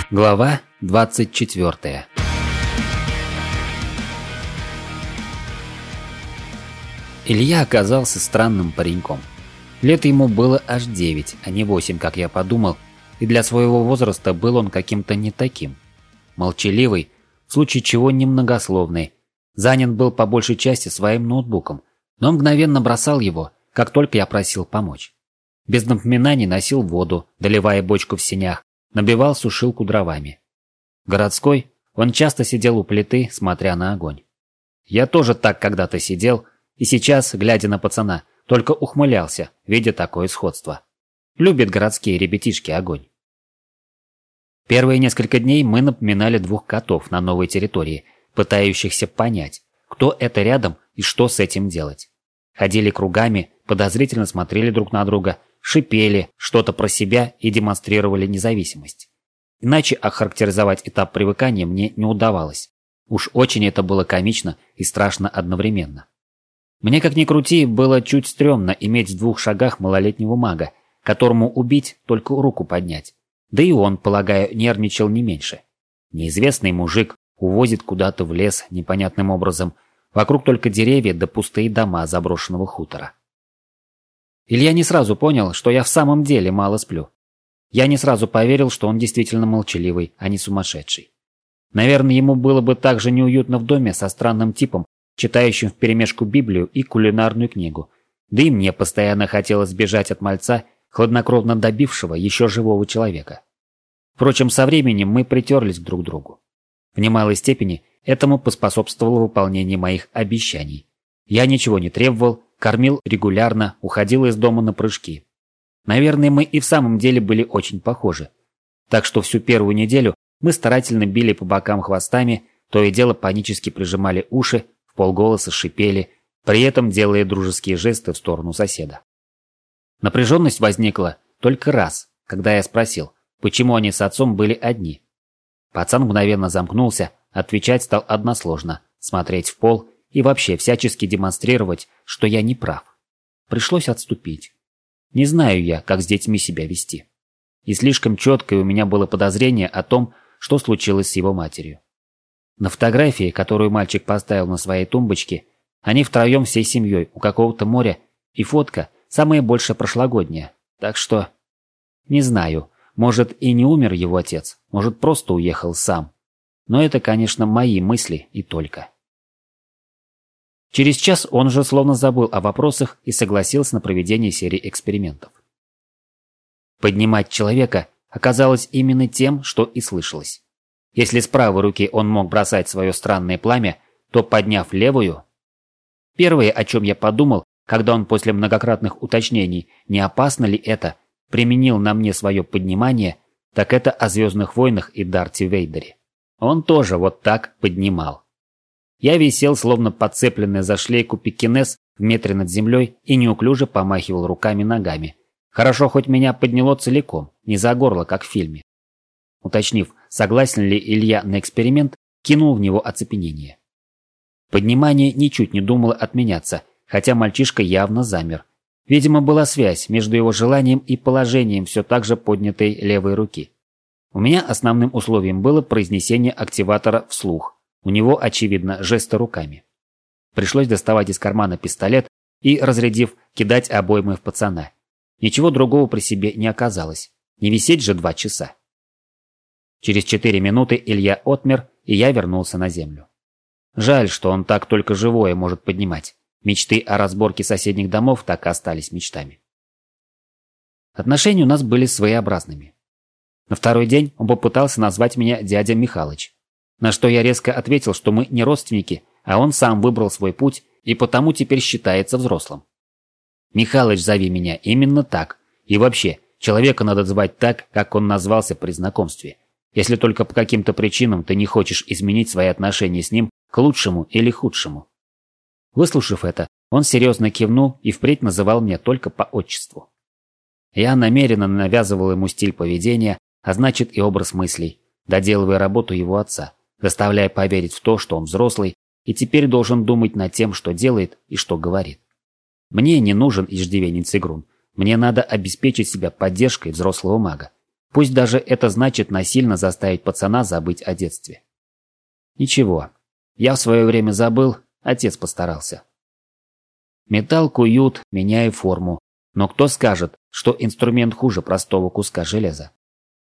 Глава 24. Илья оказался странным пареньком. Лет ему было аж 9, а не 8, как я подумал, и для своего возраста был он каким-то не таким. Молчаливый, в случае чего немногословный, занят был по большей части своим ноутбуком, но мгновенно бросал его, как только я просил помочь. Без напоминаний носил воду, доливая бочку в сенях, набивал сушилку дровами. Городской, он часто сидел у плиты, смотря на огонь. Я тоже так когда-то сидел, и сейчас, глядя на пацана, только ухмылялся, видя такое сходство. Любят городские ребятишки огонь. Первые несколько дней мы напоминали двух котов на новой территории, пытающихся понять, кто это рядом и что с этим делать. Ходили кругами, подозрительно смотрели друг на друга, шипели что-то про себя и демонстрировали независимость. Иначе охарактеризовать этап привыкания мне не удавалось. Уж очень это было комично и страшно одновременно. Мне, как ни крути, было чуть стрёмно иметь в 2 шагах малолетнего мага, которому убить только руку поднять. Да и он, полагаю, нервничал не меньше. Неизвестный мужик увозит куда-то в лес непонятным образом. Вокруг только деревья да пустые дома заброшенного хутора. Илья не сразу понял, что я в самом деле мало сплю. Я не сразу поверил, что он действительно молчаливый, а не сумасшедший. Наверное, ему было бы так же неуютно в доме со странным типом, читающим вперемешку Библию и кулинарную книгу. Да и мне постоянно хотелось сбежать от мальца, хладнокровно добившего еще живого человека. Впрочем, со временем мы притерлись друг к другу. В немалой степени этому поспособствовало выполнение моих обещаний. Я ничего не требовал, кормил регулярно, уходил из дома на прыжки. Наверное, мы и в самом деле были очень похожи. Так что всю первую неделю мы старательно били по бокам хвостами, то и дело панически прижимали уши, вполголоса шипели, при этом делая дружеские жесты в сторону соседа. Напряженность возникла только раз, когда я спросил, почему они с отцом были одни. Пацан мгновенно замкнулся, отвечать стал односложно, смотреть в пол и вообще всячески демонстрировать, что я не прав. Пришлось отступить. Не знаю я, как с детьми себя вести. И слишком четкое у меня было подозрение о том, что случилось с его матерью. На фотографии, которую мальчик поставил на своей тумбочке, они втроем всей семьей у какого-то моря, и фотка самая большая прошлогодняя. Так что... Не знаю, может и не умер его отец, может просто уехал сам. Но это, конечно, мои мысли и только. Через час он уже словно забыл о вопросах и согласился на проведение серии экспериментов. Поднимать человека оказалось именно тем, что и слышалось. Если с правой руки он мог бросать свое странное пламя, то, подняв левую... Первое, о чем я подумал, когда он после многократных уточнений, не опасно ли это, применил на мне свое поднимание, так это о «Звездных войнах» и Дарте Вейдере. Он тоже вот так поднимал. Я висел, словно подцепленный за шлейку пекинес в метре над землей и неуклюже помахивал руками-ногами. Хорошо, хоть меня подняло целиком, не за горло, как в фильме. Уточнив, согласен ли Илья на эксперимент, кинул в него оцепенение. Поднимание ничуть не думало отменяться, хотя мальчишка явно замер. Видимо, была связь между его желанием и положением все так же поднятой левой руки. У меня основным условием было произнесение активатора вслух. У него, очевидно, жесты руками. Пришлось доставать из кармана пистолет и, разрядив, кидать обоймы в пацана. Ничего другого при себе не оказалось. Не висеть же 2 часа. Через 4 минуты Илья отмер, и я вернулся на землю. Жаль, что он так только живое может поднимать. Мечты о разборке соседних домов так и остались мечтами. Отношения у нас были своеобразными. На второй день он попытался назвать меня дядя Михалыч. На что я резко ответил, что мы не родственники, а он сам выбрал свой путь и потому теперь считается взрослым. Михалыч, зови меня именно так. И вообще, человека надо звать так, как он назвался при знакомстве. Если только по каким-то причинам ты не хочешь изменить свои отношения с ним к лучшему или худшему. Выслушав это, он серьезно кивнул и впредь называл меня только по отчеству. Я намеренно навязывал ему стиль поведения, а значит и образ мыслей, доделывая работу его отца, заставляя поверить в то, что он взрослый и теперь должен думать над тем, что делает и что говорит. Мне не нужен иждивенец Игрун, мне надо обеспечить себя поддержкой взрослого мага. Пусть даже это значит насильно заставить пацана забыть о детстве. Ничего, я в свое время забыл, отец постарался. Металл куют, меняя форму, но кто скажет, что инструмент хуже простого куска железа?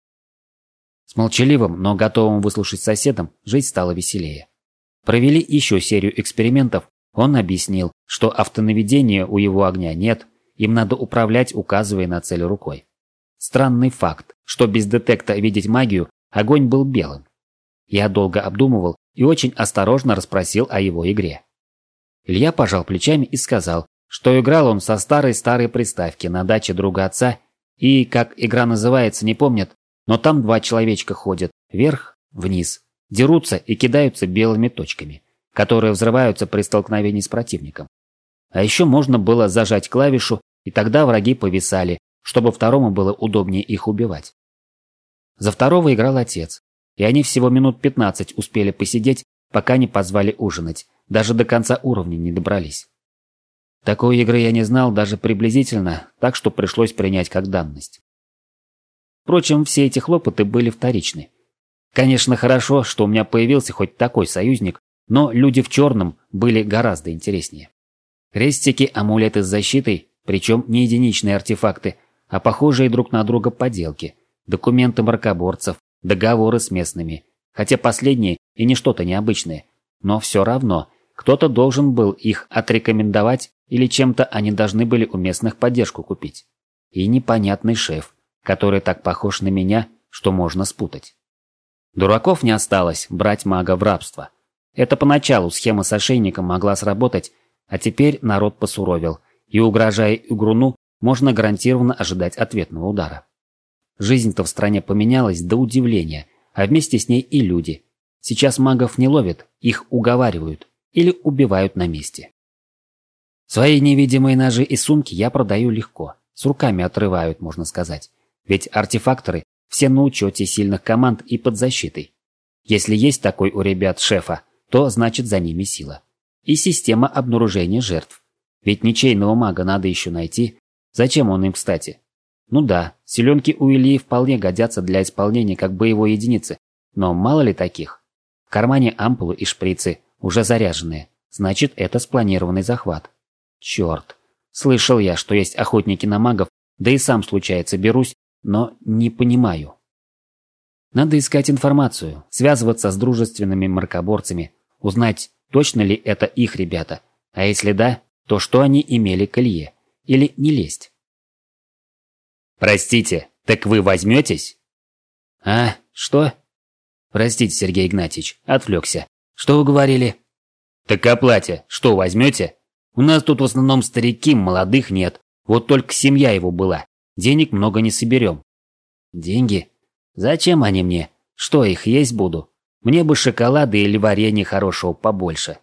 С молчаливым, но готовым выслушать соседом жить стало веселее. Провели еще серию экспериментов, он объяснил, что автонаведения у его огня нет, им надо управлять, указывая на цель рукой. Странный факт, что без детекта видеть магию огонь был белым. Я долго обдумывал и очень осторожно расспросил о его игре. Илья пожал плечами и сказал, что играл он со старой приставки на даче друга отца, и, как игра называется, не помнит, но там два человечка ходят вверх, вниз, дерутся и кидаются белыми точками, которые взрываются при столкновении с противником. А еще можно было зажать клавишу, и тогда враги повисали, чтобы второму было удобнее их убивать. За второго играл отец, и они всего минут 15 успели посидеть, пока не позвали ужинать, даже до конца уровня не добрались. Такой игры я не знал даже приблизительно, так что пришлось принять как данность. Впрочем, все эти хлопоты были вторичны. Конечно, хорошо, что у меня появился хоть такой союзник, но люди в черном были гораздо интереснее. Крестики, амулеты с защитой, причем не единичные артефакты, а похожие друг на друга поделки, документы мракоборцев, договоры с местными, хотя последние и не что-то необычное, но все равно кто-то должен был их отрекомендовать или чем-то они должны были у местных поддержку купить. И непонятный шеф, который так похож на меня, что можно спутать. Дураков не осталось брать мага в рабство. Это поначалу схема с ошейником могла сработать, а теперь народ посуровил, и угрожая игруну, можно гарантированно ожидать ответного удара. Жизнь-то в стране поменялась до удивления, а вместе с ней и люди. Сейчас магов не ловят, их уговаривают или убивают на месте. Свои невидимые ножи и сумки я продаю легко, с руками отрывают, можно сказать. Ведь артефакторы все на учете сильных команд и под защитой. Если есть такой у ребят шефа, то значит за ними сила. И система обнаружения жертв. Ведь ничейного мага надо еще найти. Зачем он им, кстати? Ну да, селенки у Ильи вполне годятся для исполнения как боевой единицы, но мало ли таких. В кармане ампулы и шприцы, уже заряженные. Значит, это спланированный захват. Черт. Слышал я, что есть охотники на магов, да и сам, случается, берусь, но не понимаю. Надо искать информацию, связываться с дружественными мракоборцами, узнать, точно ли это их ребята, а если да, то что они имели к Илье, или не лезть. «Простите, так вы возьметесь?» «А, что?» «Простите, Сергей Игнатьевич, отвлекся. Что вы говорили?» «Так о плате что, возьмете? У нас тут в основном старики, молодых нет. Вот только семья его была. Денег много не соберем». «Деньги? Зачем они мне? Что, их есть буду? Мне бы шоколада или варенья хорошего побольше».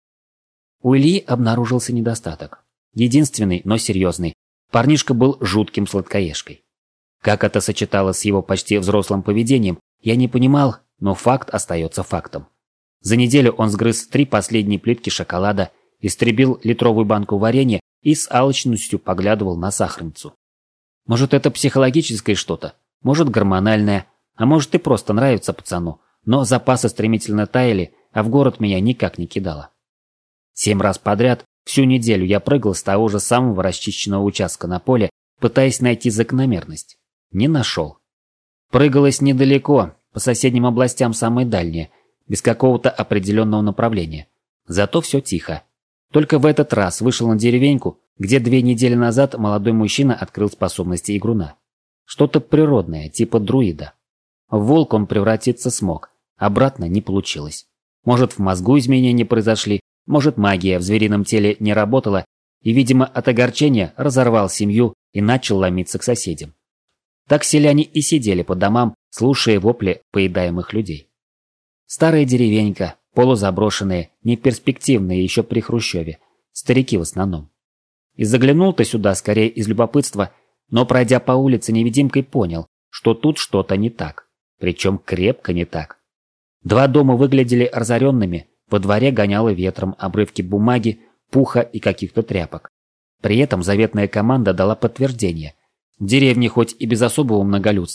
У Ильи обнаружился недостаток. Единственный, но серьезный. Парнишка был жутким сладкоежкой. Как это сочеталось с его почти взрослым поведением, я не понимал, но факт остается фактом. За неделю он сгрыз 3 последние плитки шоколада, истребил литровую банку варенья и с алчностью поглядывал на сахарницу. Может, это психологическое что-то, может, гормональное, а может и просто нравится пацану, но запасы стремительно таяли, а в город меня никак не кидало. 7 раз подряд, всю неделю я прыгал с того же самого расчищенного участка на поле, пытаясь найти закономерность. Не нашел. Прыгалось недалеко, по соседним областям самые дальние, без какого-то определенного направления. Зато все тихо. Только в этот раз вышел на деревеньку, где 2 недели назад молодой мужчина открыл способности игруна. Что-то природное, типа друида. В волк он превратиться смог, обратно не получилось. Может, в мозгу изменения произошли, может, магия в зверином теле не работала, и, видимо, от огорчения разорвал семью и начал ломиться к соседям. Так селяне и сидели по домам, слушая вопли поедаемых людей. Старая деревенька, полузаброшенная, неперспективная еще при Хрущеве, старики в основном. И заглянул-то сюда скорее из любопытства, но, пройдя по улице невидимкой, понял, что тут что-то не так, причем крепко не так. 2 дома выглядели разоренными, во дворе гоняло ветром обрывки бумаги, пуха и каких-то тряпок. При этом заветная команда дала подтверждение. В деревне хоть и без особого многолюдства,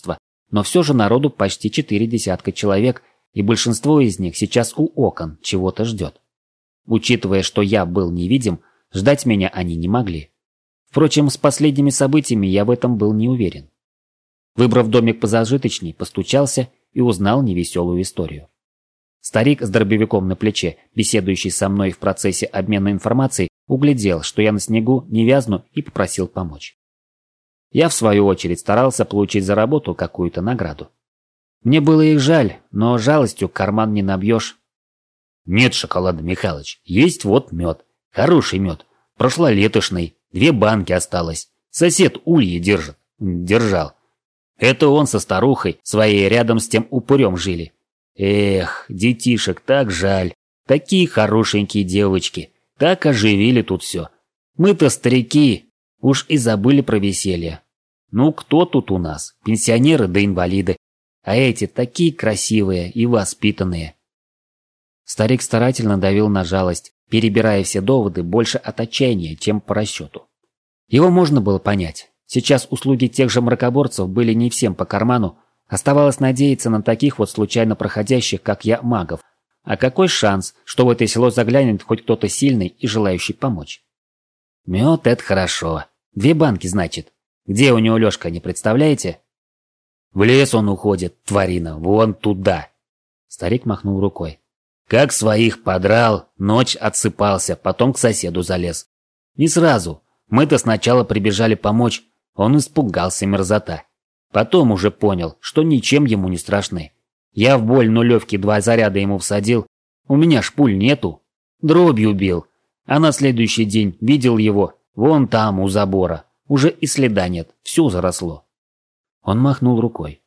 Но все же народу почти 4 десятка человек, и большинство из них сейчас у окон чего-то ждет. Учитывая, что я был невидим, ждать меня они не могли. Впрочем, с последними событиями я в этом был не уверен. Выбрав домик позажиточней, постучался и узнал невеселую историю. Старик с дробовиком на плече, беседующий со мной в процессе обмена информацией, углядел, что я на снегу не вязну, и попросил помочь. Я, в свою очередь, старался получить за работу какую-то награду. Мне было их жаль, но жалостью карман не набьешь. «Нет шоколада, Михалыч, есть вот мед. Хороший мед. Прошлолетошный. 2 банки осталось. Сосед ульи держал. Это он со старухой своей рядом с тем упырем жили. Эх, детишек так жаль. Такие хорошенькие девочки. Так оживили тут все. Мы-то старики, уж и забыли про веселье. Ну, кто тут у нас? Пенсионеры да инвалиды. А эти такие красивые и воспитанные». Старик старательно давил на жалость, перебирая все доводы больше от отчаяния, чем по расчету. Его можно было понять. Сейчас услуги тех же мракоборцев были не всем по карману. Оставалось надеяться на таких вот случайно проходящих, как я, магов. А какой шанс, что в это село заглянет хоть кто-то сильный и желающий помочь? Мед — это хорошо. 2 банки, значит. Где у него Лёшка, не представляете? В лес он уходит, тварина, вон туда. Старик махнул рукой. Как своих подрал, ночь отсыпался, потом к соседу залез. Не сразу. Мы-то сначала прибежали помочь, он испугался, мерзота. Потом уже понял, что ничем ему не страшны. Я в боль нулевки 2 заряда ему всадил, у меня ж пуль нету. Дробью бил. А на следующий день видел его вон там, у забора. Уже и следа нет, все заросло. Он махнул рукой.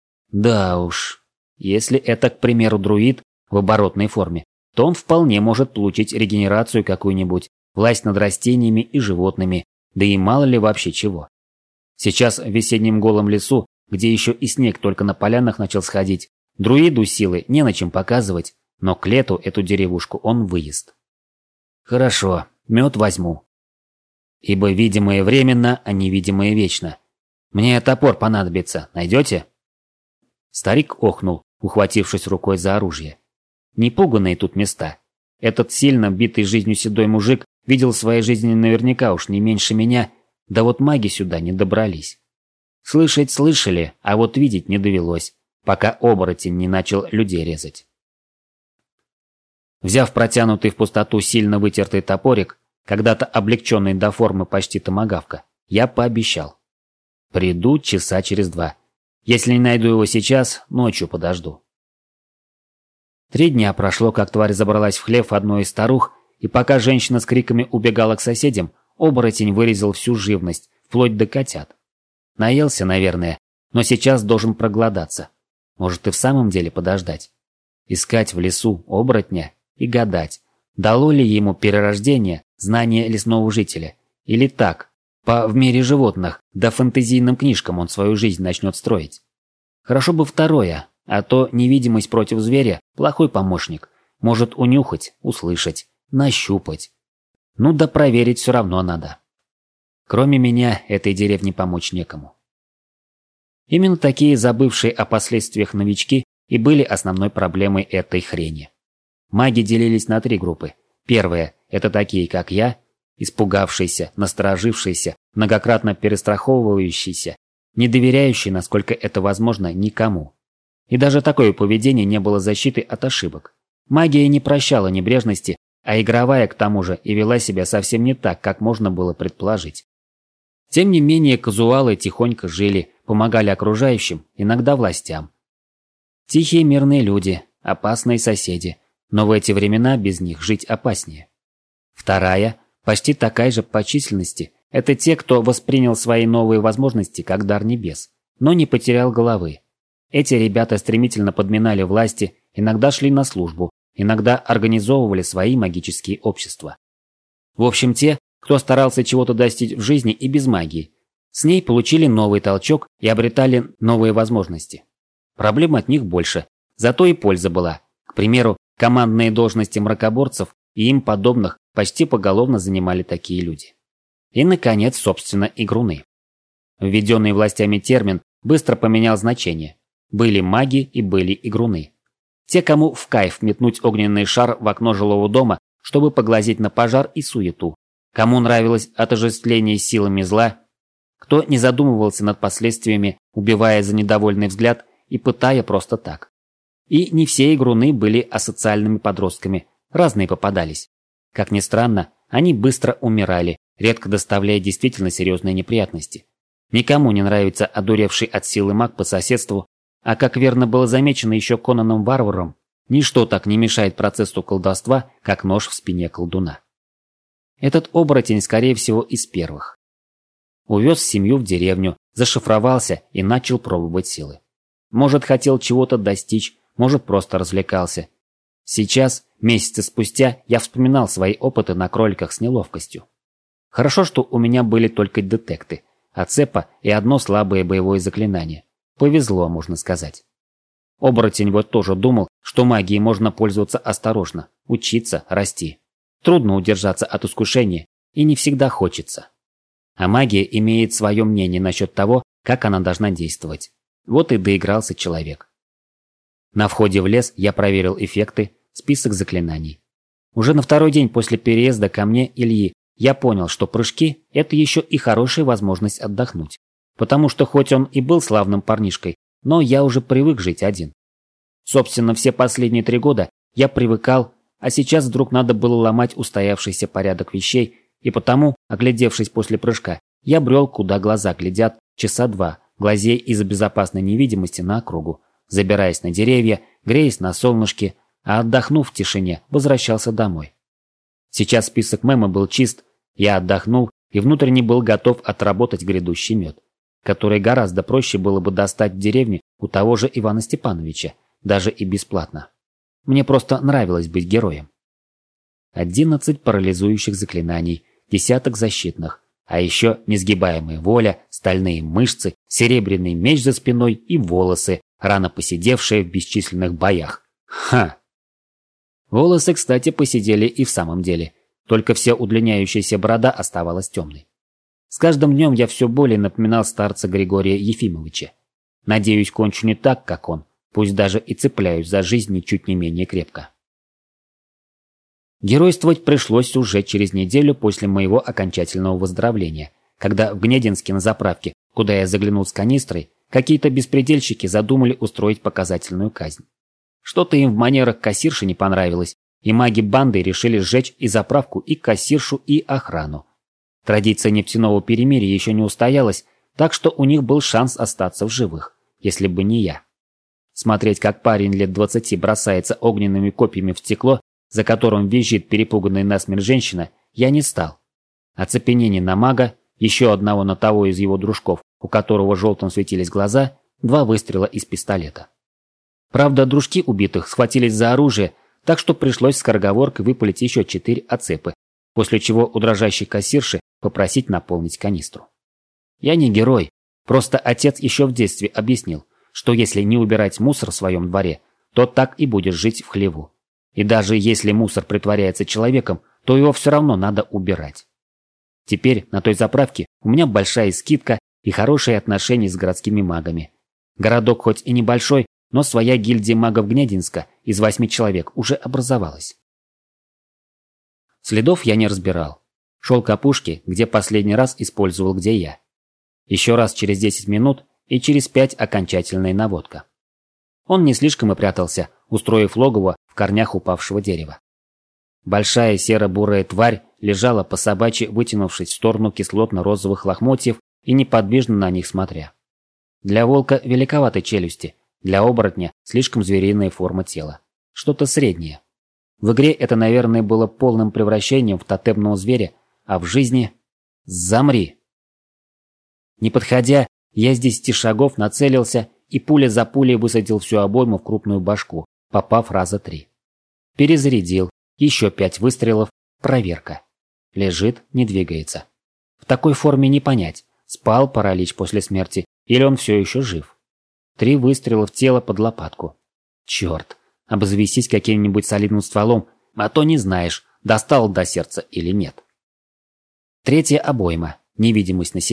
Да уж, если это, к примеру, друид в оборотной форме, то он вполне может получить регенерацию какую-нибудь, власть над растениями и животными, да и мало ли вообще чего. Сейчас в весеннем голом лесу, где еще и снег только на полянах начал сходить, друиду силы не на чем показывать, но к лету эту деревушку он выезд. Хорошо, мед возьму. Ибо видимое временно, а невидимое вечно. Мне топор понадобится, найдете? Старик охнул, ухватившись рукой за оружие. Непуганные тут места. Этот сильно битый жизнью седой мужик видел в своей жизни наверняка уж не меньше меня, да вот маги сюда не добрались. Слышать слышали, а вот видеть не довелось, пока оборотень не начал людей резать. Взяв протянутый в пустоту сильно вытертый топорик, когда-то облегченный до формы почти томагавка, я пообещал. Приду часа через 2. Если не найду его сейчас, ночью подожду. 3 дня прошло, как тварь забралась в хлев одной из старух, и пока женщина с криками убегала к соседям, оборотень вырезал всю живность, вплоть до котят. Наелся, наверное, но сейчас должен проголодаться. Может и в самом деле подождать. Искать в лесу оборотня и гадать, дало ли ему перерождение знание лесного жителя, или так, в мире животных, да фэнтезийным книжкам он свою жизнь начнет строить. Хорошо бы второе, а то невидимость против зверя – плохой помощник. Может унюхать, услышать, нащупать. Ну да проверить все равно надо. Кроме меня этой деревне помочь некому. Именно такие забывшие о последствиях новички и были основной проблемой этой хрени. Маги делились на 3 группы. Первая – это такие, как я, испугавшиеся, насторожившиеся, многократно перестраховывающиеся, не доверяющие, насколько это возможно, никому. И даже такое поведение не было защитой от ошибок. Магия не прощала небрежности, а игровая, к тому же, и вела себя совсем не так, как можно было предположить. Тем не менее, казуалы тихонько жили, помогали окружающим, иногда властям. Тихие мирные люди, опасные соседи, но в эти времена без них жить опаснее. Вторая, почти такая же по численности, это те, кто воспринял свои новые возможности как дар небес, но не потерял головы. Эти ребята стремительно подминали власти, иногда шли на службу, иногда организовывали свои магические общества. В общем, те, кто старался чего-то достичь в жизни и без магии, с ней получили новый толчок и обретали новые возможности. Проблем от них больше, зато и польза была. К примеру, командные должности мракоборцев и им подобных почти поголовно занимали такие люди. И, наконец, собственно, игруны. Введенный властями термин быстро поменял значение. Были маги и были игруны. Те, кому в кайф метнуть огненный шар в окно жилого дома, чтобы поглазеть на пожар и суету. Кому нравилось отождествление с силами зла, кто не задумывался над последствиями, убивая за недовольный взгляд и пытая просто так. И не все игруны были асоциальными подростками, разные попадались. Как ни странно, они быстро умирали, редко доставляя действительно серьезные неприятности. Никому не нравится одуревший от силы маг по соседству, а как верно было замечено еще Конаном Варваром, ничто так не мешает процессу колдовства, как нож в спине колдуна. Этот оборотень, скорее всего, из первых. Увез семью в деревню, зашифровался и начал пробовать силы. Может, хотел чего-то достичь, может, просто развлекался. Сейчас, месяцы спустя, я вспоминал свои опыты на кроликах с неловкостью. Хорошо, что у меня были только детекты, ацепа и одно слабое боевое заклинание. Повезло, можно сказать. Оборотень вот тоже думал, что магией можно пользоваться осторожно, учиться, расти. Трудно удержаться от искушения, и не всегда хочется. А магия имеет свое мнение насчет того, как она должна действовать. Вот и доигрался человек. На входе в лес я проверил эффекты, список заклинаний. Уже на второй день после переезда ко мне Ильи я понял, что прыжки – это еще и хорошая возможность отдохнуть. Потому что хоть он и был славным парнишкой, но я уже привык жить один. Собственно, все последние 3 года я привыкал, а сейчас вдруг надо было ломать устоявшийся порядок вещей, и потому, оглядевшись после прыжка, я брел, куда глаза глядят, часа 2, глазея из-за безопасной невидимости на округу, забираясь на деревья, греясь на солнышке, а отдохнув в тишине, возвращался домой. Сейчас список мема был чист, я отдохнул и внутренне был готов отработать грядущий мед, который гораздо проще было бы достать в деревне у того же Ивана Степановича, даже и бесплатно. Мне просто нравилось быть героем. 11 парализующих заклинаний, десяток защитных, а еще несгибаемая воля, стальные мышцы, серебряный меч за спиной и волосы, рано поседевшие в бесчисленных боях. Ха! Волосы, кстати, посидели и в самом деле, только вся удлиняющаяся борода оставалась темной. С каждым днем я все более напоминал старца Григория Ефимовича. Надеюсь, кончу не так, как он, пусть даже и цепляюсь за жизнь ничуть не менее крепко. Геройствовать пришлось уже через неделю после моего окончательного выздоровления, когда в Гнединске на заправке, куда я заглянул с канистрой, какие-то беспредельщики задумали устроить показательную казнь. Что-то им в манерах кассирши не понравилось, и маги банды решили сжечь и заправку, и кассиршу, и охрану. Традиция нефтяного перемирия еще не устоялась, так что у них был шанс остаться в живых, если бы не я. Смотреть, как парень лет 20 бросается огненными копьями в стекло, за которым визжит перепуганная насмерть женщина, я не стал. Оцепенение на мага, еще одного на того из его дружков, у которого желтым светились глаза, 2 выстрела из пистолета. Правда, дружки убитых схватились за оружие, так что пришлось скороговоркой выпалить еще 4 ацепы, после чего у дрожащей кассирши попросить наполнить канистру. Я не герой, просто отец еще в детстве объяснил, что если не убирать мусор в своем дворе, то так и будешь жить в хлеву. И даже если мусор притворяется человеком, то его все равно надо убирать. Теперь на той заправке у меня большая скидка и хорошие отношения с городскими магами. Городок хоть и небольшой, но своя гильдия магов Гнединска из 8 человек уже образовалась. Следов я не разбирал. Шел к опушке, где последний раз использовал где я. Еще раз через 10 минут и через 5 окончательная наводка. Он не слишком и прятался, устроив логово в корнях упавшего дерева. Большая серо-бурая тварь лежала по собачьи, вытянувшись в сторону кислотно-розовых лохмотьев и неподвижно на них смотря. Для волка великоваты челюсти, для оборотня слишком звериная форма тела. Что-то среднее. В игре это, наверное, было полным превращением в тотемного зверя, а в жизни... Замри! Не подходя, я с 10 шагов нацелился и пуля за пулей высадил всю обойму в крупную башку, попав раза 3. Перезарядил, еще 5 выстрелов, проверка. Лежит, не двигается. В такой форме не понять, спал паралич после смерти или он все еще жив. 3 выстрела в тело под лопатку. Черт, обзавестись каким-нибудь солидным стволом, а то не знаешь, достал до сердца или нет. 3-я обойма, невидимость на себя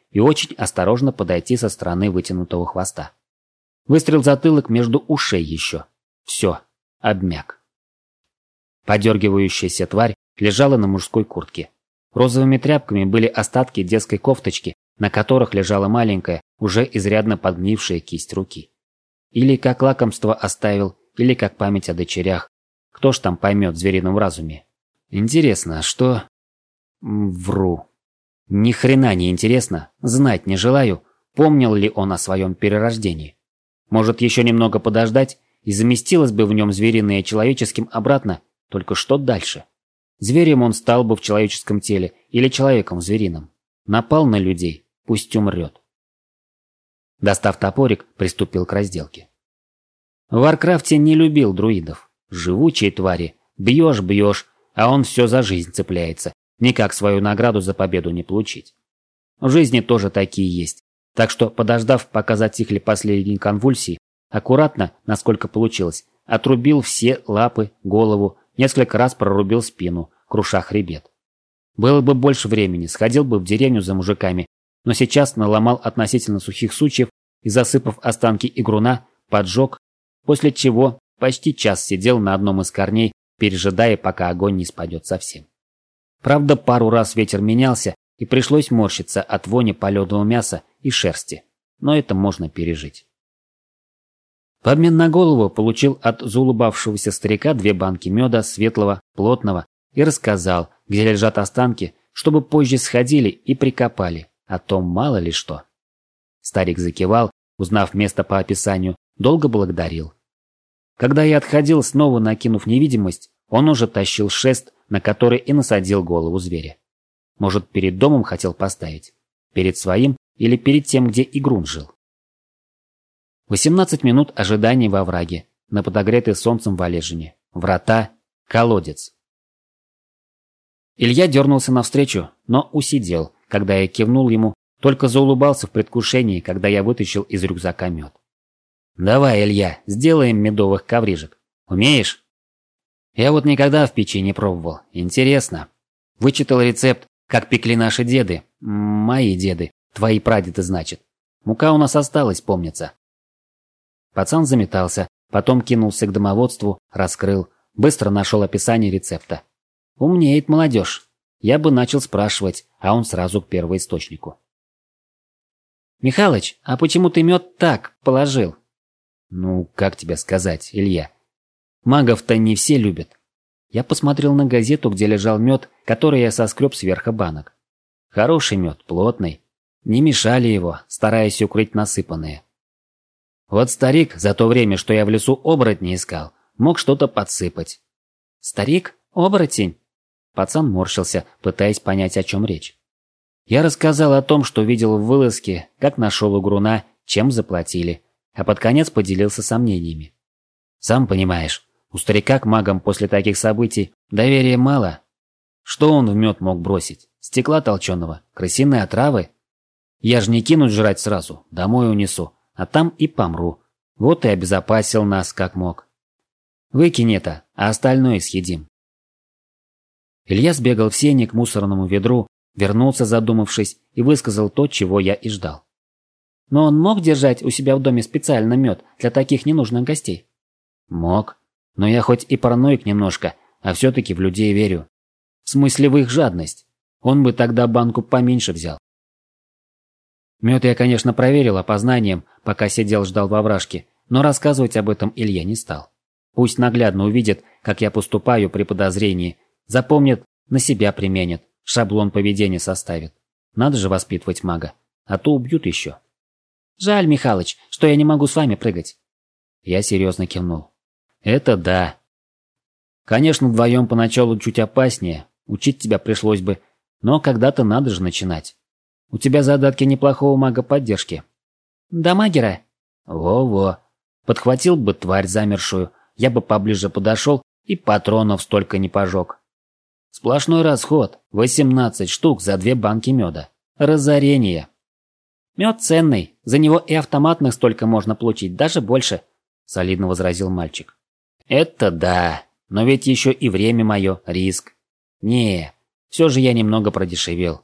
и очень осторожно подойти со стороны вытянутого хвоста. Выстрел в затылок между ушей еще. Все, обмяк. Подергивающаяся тварь лежала на мужской куртке. Розовыми тряпками были остатки детской кофточки, на которых лежала маленькая, уже изрядно подгнившая кисть руки. Или как лакомство оставил, или как память о дочерях. Кто ж там поймет в зверином разуме? Интересно, что... Вру. Ни хрена не интересно, знать не желаю, помнил ли он о своем перерождении. Может, еще немного подождать, и заместилось бы в нем звериное человеческим обратно, только что дальше? Зверем он стал бы в человеческом теле или человеком в зверином. Напал на людей, пусть умрет. Достав топорик, приступил к разделке. В Варкрафте не любил друидов. Живучие твари. Бьешь, а он все за жизнь цепляется. Никак свою награду за победу не получить. В жизни тоже такие есть. Так что, подождав, пока затихли последние конвульсии, аккуратно, насколько получилось, отрубил все лапы, голову, несколько раз прорубил спину, круша хребет. Было бы больше времени, сходил бы в деревню за мужиками, но сейчас наломал относительно сухих сучьев и, засыпав останки игруна, поджег, после чего почти час сидел на одном из корней, пережидая, пока огонь не спадет совсем. Правда, пару раз ветер менялся, и пришлось морщиться от вони паленого мяса и шерсти, но это можно пережить. В обмен на голову получил от заулыбавшегося старика 2 банки меда, светлого, плотного, и рассказал, где лежат останки, чтобы позже сходили и прикопали, а то мало ли что. Старик закивал, узнав место по описанию, долго благодарил. Когда я отходил, снова накинув невидимость, он уже тащил шест, на который и насадил голову зверя. Может, перед домом хотел поставить? Перед своим или перед тем, где игрун жил? 18 минут ожидания во овраге, на подогретой солнцем валежине. Врата, колодец. Илья дернулся навстречу, но усидел, когда я кивнул ему, только заулыбался в предвкушении, когда я вытащил из рюкзака мед. «Давай, Илья, сделаем медовых коврижек. Умеешь?» «Я вот никогда в печи не пробовал. Интересно. Вычитал рецепт, как пекли наши деды. Мои деды. Твои прадеды, значит. Мука у нас осталась, помнится». Пацан заметался, потом кинулся к домоводству, раскрыл, быстро нашел описание рецепта. Умнеет молодежь. Я бы начал спрашивать, а он сразу к первоисточнику. «Михалыч, а почему ты мед так положил?» «Ну, как тебе сказать, Илья? Магов-то не все любят». Я посмотрел на газету, где лежал мед, который я соскреб сверху банок. Хороший мед, плотный. Не мешали его, стараясь укрыть насыпанные. Вот старик, за то время, что я в лесу оборотней искал, мог что-то подсыпать. «Старик? Оборотень?» Пацан морщился, пытаясь понять, о чем речь. Я рассказал о том, что видел в вылазке, как нашел игруна, чем заплатили, а под конец поделился сомнениями. Сам понимаешь, у старика к магам после таких событий доверия мало. Что он в мед мог бросить? Стекла толченого? Крысиные отравы? Я же не кинуть жрать сразу, домой унесу, а там и помру. Вот и обезопасил нас как мог. Выкинь это, а остальное съедим. Илья сбегал в сени к мусорному ведру, вернулся, задумавшись, и высказал то, чего я и ждал. Но он мог держать у себя в доме специально мед для таких ненужных гостей? Мог. Но я хоть и параноик немножко, а все-таки в людей верю. В смысле в их жадность. Он бы тогда банку поменьше взял. Мед я, конечно, проверил опознанием, пока сидел ждал во овражке, но рассказывать об этом Илья не стал. Пусть наглядно увидит, как я поступаю при подозрении, запомнит, на себя применит, шаблон поведения составит. Надо же воспитывать мага, а то убьют еще. Жаль, Михалыч, что я не могу с вами прыгать. Я серьезно кивнул. Это да. Конечно, вдвоем поначалу чуть опаснее, учить тебя пришлось бы, но когда-то надо же начинать. У тебя задатки неплохого мага поддержки. Да, магера? Во-во. Подхватил бы тварь замершую, я бы поближе подошел и патронов столько не пожег. Сплошной расход, 18 штук за 2 банки меда. Разорение. Мед ценный, за него и автоматных столько можно получить, даже больше, солидно возразил мальчик. Это да, но ведь еще и время мое, риск. Не, все же я немного продешевел.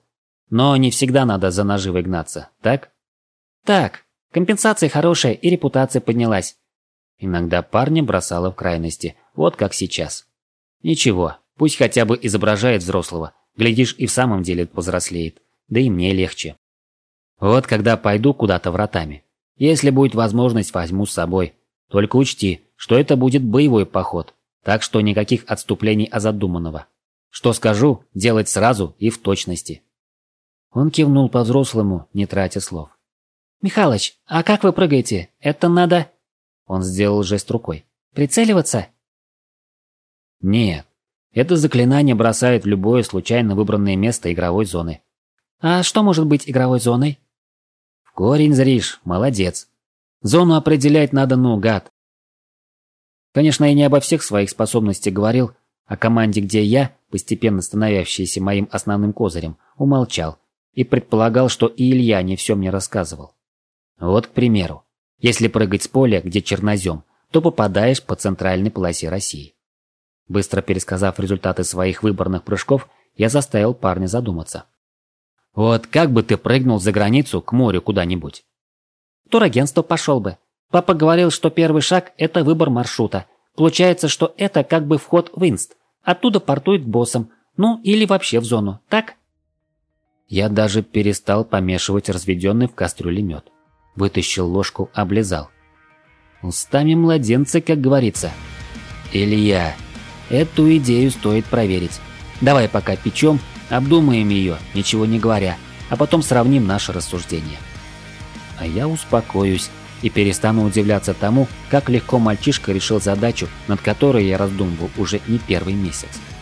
Но не всегда надо за наживой гнаться, так? Так, компенсация хорошая и репутация поднялась. Иногда парня бросало в крайности, вот как сейчас. Ничего, пусть хотя бы изображает взрослого, глядишь, и в самом деле повзрослеет, да и мне легче. Вот когда пойду куда-то вратами, если будет возможность, возьму с собой. Только учти, что это будет боевой поход, так что никаких отступлений от задуманного. Что скажу, делать сразу и в точности. Он кивнул по-взрослому, не тратя слов. «Михалыч, а как вы прыгаете? Это надо...» Он сделал жест рукой. «Прицеливаться?» Нет. Это заклинание бросает в любое случайно выбранное место игровой зоны. «А что может быть игровой зоной?» В корень зришь, молодец. Зону определять надо наугад. Конечно, я не обо всех своих способностях говорил, о команде, где я, постепенно становящийся моим основным козырем, умолчал и предполагал, что и Илья не все мне рассказывал. Вот, к примеру, если прыгать с поля, где чернозем, то попадаешь по центральной полосе России. Быстро пересказав результаты своих выборных прыжков, я заставил парня задуматься. Вот как бы ты прыгнул за границу к морю куда-нибудь? В турагентство пошел бы. Папа говорил, что первый шаг – это выбор маршрута. Получается, что это как бы вход в инст. Оттуда портует к боссам. Ну, или вообще в зону, так? Я даже перестал помешивать разведенный в кастрюле мед. Вытащил ложку, облизал. Устами младенца, как говорится. Илья, эту идею стоит проверить. Давай пока печем, обдумаем ее, ничего не говоря, а потом сравним наши рассуждения. А я успокоюсь и перестану удивляться тому, как легко мальчишка решил задачу, над которой я раздумывал уже не первый месяц.